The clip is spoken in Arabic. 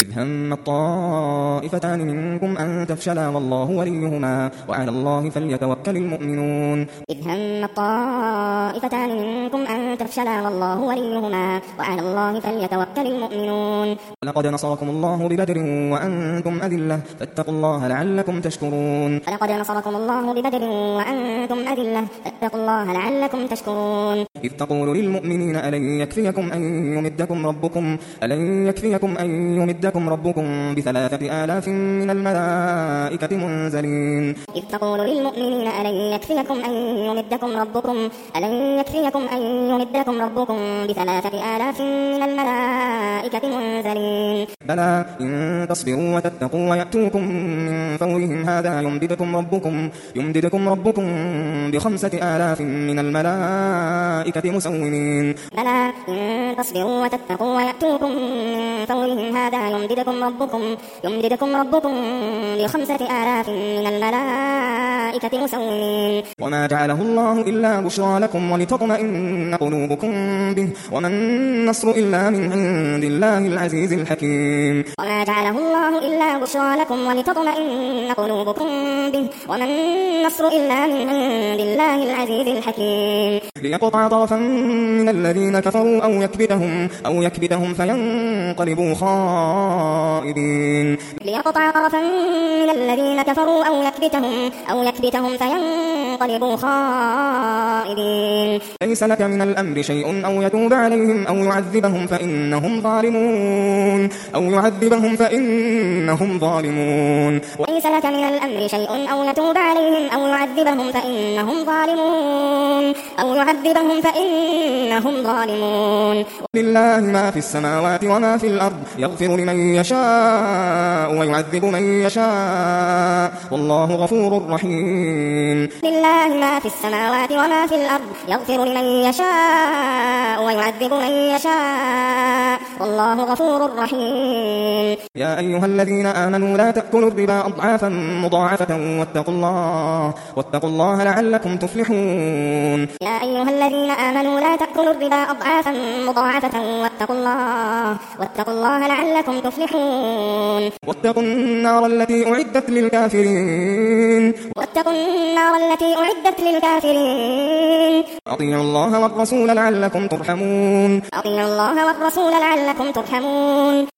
إذ هم الطائفتان منكم أن تفشلا والله وليهما وعلى الله فليتوكل المؤمنون إذ هم الطائفتان منكم أن تفشلا والله وليهما وعلى الله فليتوكل المؤمنون ولقد نصركم الله ببدر وأنتم أذلة فاتقوا الله لعلكم تشكرون ولقد نصركم الله ببدر وأنتم أذلة فاتقوا الله لعلكم تشكرون إذ تقول للمؤمنين ألن يكفيكم أن يمدكم ربكم ب3,000 من الملائكة منزلين إذ تقول للمؤمنين ألن يكفيكم أن يمدكم ربكم ب3,000 من الملائكة منزلين بلى إن تصبروا وتتقوا ويأتوكم من فورهم هذا يمددكم ربكم ب5,000 من الملائكة مسومين بلى إن تصبروا وتتقوا ويأتوكم من فورهم هذا يمددكم ربكم ب5,000 من الملائكة مسومين وما جعله الله إلا بشرى لكم ولتطمئن قلوبكم به وما النصر إلا من عند الله العزيز الحكيم وما جعله الله إلا بشرى لكم ولتطمئن قلوبكم به وما النصر إلا من عند الله العزيز الحكيم ليقطع طرفا من الذين كفروا أو يكبتهم فينقلبوا خائبين ليقطع طرفا من الذين كفروا أو يكبتهم فينقلبوا خائبين ليس لك من الأمر شيء أو يتوب عليهم أو يعذبهم فإنهم ظالمون ليس لك من الأمر شيء أو يتوب عليهم أو يعذبهم فإنهم ظالمون لله ما في السماوات وما في الأرض يغفر لمن يشاء ويعذب من يشاء والله غفور رحيم لله ما في السماوات وما في الأرض يغفر لمن يشاء ويعذب من يشاء والله غفور رحيم يا أيها الذين آمنوا لا تأكلوا الربا أضعافا مضاعفة واتقوا الله لعلكم تفلحون يا أيها الذين آمنوا لا تأكلوا الربا أضعافا مضاعفة واتقوا الله لعلكم تفلحون واتقوا النار التي أعدت للكافرين أطيعوا الله والرسول لعلكم ترحمون